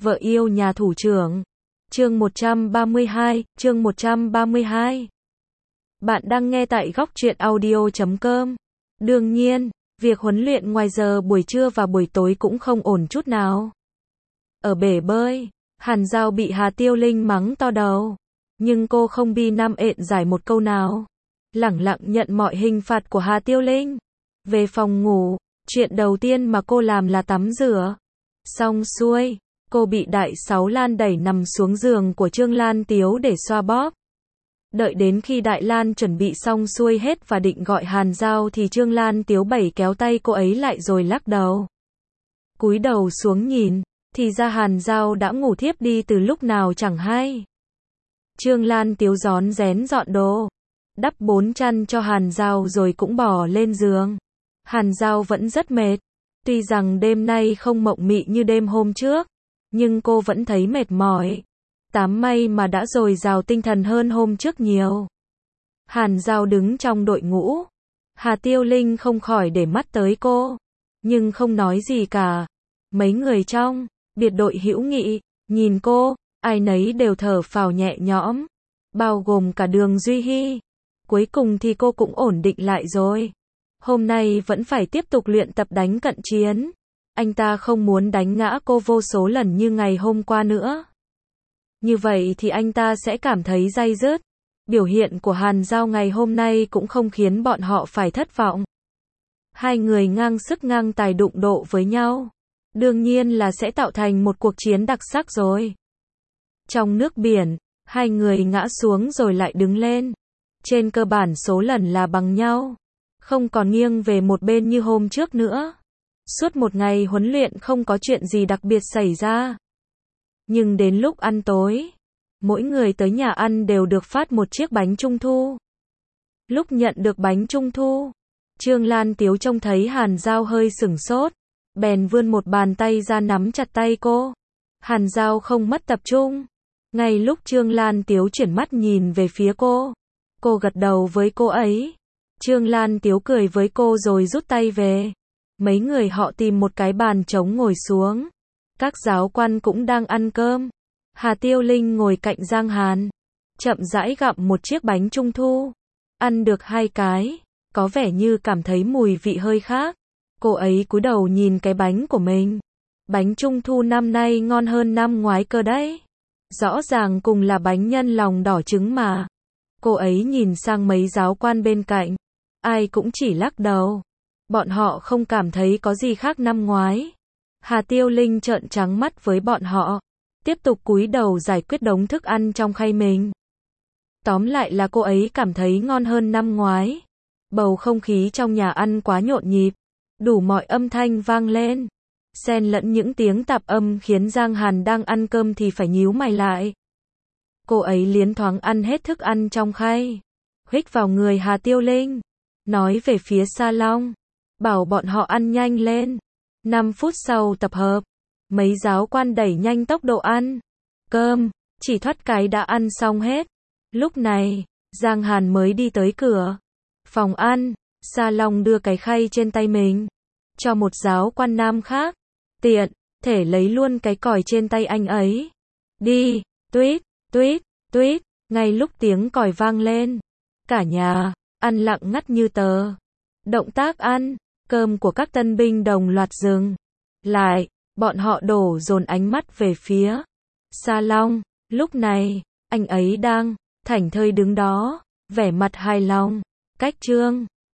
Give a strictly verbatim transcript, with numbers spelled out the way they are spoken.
Vợ yêu nhà thủ trưởng. Chương một trăm ba mươi hai, chương một trăm ba mươi hai. Bạn đang nghe tại góc truyện audio chấm com. Đương nhiên, việc huấn luyện ngoài giờ buổi trưa và buổi tối cũng không ổn chút nào. Ở bể bơi, Hàn Giao bị Hà Tiêu Linh mắng to đầu, nhưng cô không bi nam ện giải một câu nào, lẳng lặng nhận mọi hình phạt của Hà Tiêu Linh. Về phòng ngủ, chuyện đầu tiên mà cô làm là tắm rửa. Xong xuôi, cô bị Đại Sáu Lan đẩy nằm xuống giường của Trương Lan Tiếu để xoa bóp. Đợi đến khi Đại Lan chuẩn bị xong xuôi hết và định gọi Hàn Giao thì Trương Lan Tiếu bẩy kéo tay cô ấy lại rồi lắc đầu. Cúi đầu xuống nhìn, thì ra Hàn Giao đã ngủ thiếp đi từ lúc nào chẳng hay. Trương Lan Tiếu rón rén dọn đồ, đắp bốn chăn cho Hàn Giao rồi cũng bỏ lên giường. Hàn Giao vẫn rất mệt, tuy rằng đêm nay không mộng mị như đêm hôm trước, nhưng cô vẫn thấy mệt mỏi. Tám may mà đã dồi dào tinh thần hơn hôm trước nhiều. Hàn Giao đứng trong đội ngũ, Hà Tiêu Linh không khỏi để mắt tới cô, nhưng không nói gì cả. Mấy người trong biệt đội hữu nghị nhìn cô, ai nấy đều thở phào nhẹ nhõm, bao gồm cả Đường Duy Hi. Cuối cùng thì cô cũng ổn định lại rồi. Hôm nay vẫn phải tiếp tục luyện tập đánh cận chiến. Anh ta không muốn đánh ngã cô vô số lần như ngày hôm qua nữa. Như vậy thì anh ta sẽ cảm thấy day dứt. Biểu hiện của Hàn Giao ngày hôm nay cũng không khiến bọn họ phải thất vọng. Hai người ngang sức ngang tài đụng độ với nhau, đương nhiên là sẽ tạo thành một cuộc chiến đặc sắc rồi. Trong nước biển, hai người ngã xuống rồi lại đứng lên. Trên cơ bản số lần là bằng nhau, không còn nghiêng về một bên như hôm trước nữa. Suốt một ngày huấn luyện không có chuyện gì đặc biệt xảy ra. Nhưng đến lúc ăn tối, mỗi người tới nhà ăn đều được phát một chiếc bánh trung thu. Lúc nhận được bánh trung thu, Trương Lan Tiếu trông thấy Hàn Giao hơi sửng sốt, bèn vươn một bàn tay ra nắm chặt tay cô. Hàn Giao không mất tập trung. Ngay lúc Trương Lan Tiếu chuyển mắt nhìn về phía cô, cô gật đầu với cô ấy. Trương Lan Tiếu cười với cô rồi rút tay về. Mấy người họ tìm một cái bàn trống ngồi xuống. Các giáo quan cũng đang ăn cơm. Hà Tiêu Linh ngồi cạnh Giang Hàn, chậm rãi gặm một chiếc bánh trung thu. Ăn được hai cái, có vẻ như cảm thấy mùi vị hơi khác. Cô ấy cúi đầu nhìn cái bánh của mình. Bánh trung thu năm nay ngon hơn năm ngoái cơ đấy. Rõ ràng cùng là bánh nhân lòng đỏ trứng mà. Cô ấy nhìn sang mấy giáo quan bên cạnh, ai cũng chỉ lắc đầu. Bọn họ không cảm thấy có gì khác năm ngoái. Hà Tiêu Linh trợn trắng mắt với bọn họ, tiếp tục cúi đầu giải quyết đống thức ăn trong khay mình. Tóm lại là cô ấy cảm thấy ngon hơn năm ngoái. Bầu không khí trong nhà ăn quá nhộn nhịp, đủ mọi âm thanh vang lên, xen lẫn những tiếng tạp âm khiến Giang Hàn đang ăn cơm thì phải nhíu mày lại. Cô ấy liến thoáng ăn hết thức ăn trong khay, huých vào người Hà Tiêu Linh, nói về phía salon, bảo bọn họ ăn nhanh lên. năm phút sau tập hợp, mấy giáo quan đẩy nhanh tốc độ ăn cơm, chỉ thoát cái đã ăn xong hết. Lúc này, Giang Hàn mới đi tới cửa phòng ăn. Salon đưa cái khay trên tay mình cho một giáo quan nam khác, tiện thể lấy luôn cái còi trên tay anh ấy. Đi, tuýt, tuýt, tuýt. Ngay lúc tiếng còi vang lên, cả nhà ăn lặng ngắt như tờ. Động tác ăn cơm của các tân binh đồng loạt dừng lại, bọn họ đổ dồn ánh mắt về phía salon. Lúc này, anh ấy đang thảnh thơi đứng đó, vẻ mặt hài lòng. Cách Trương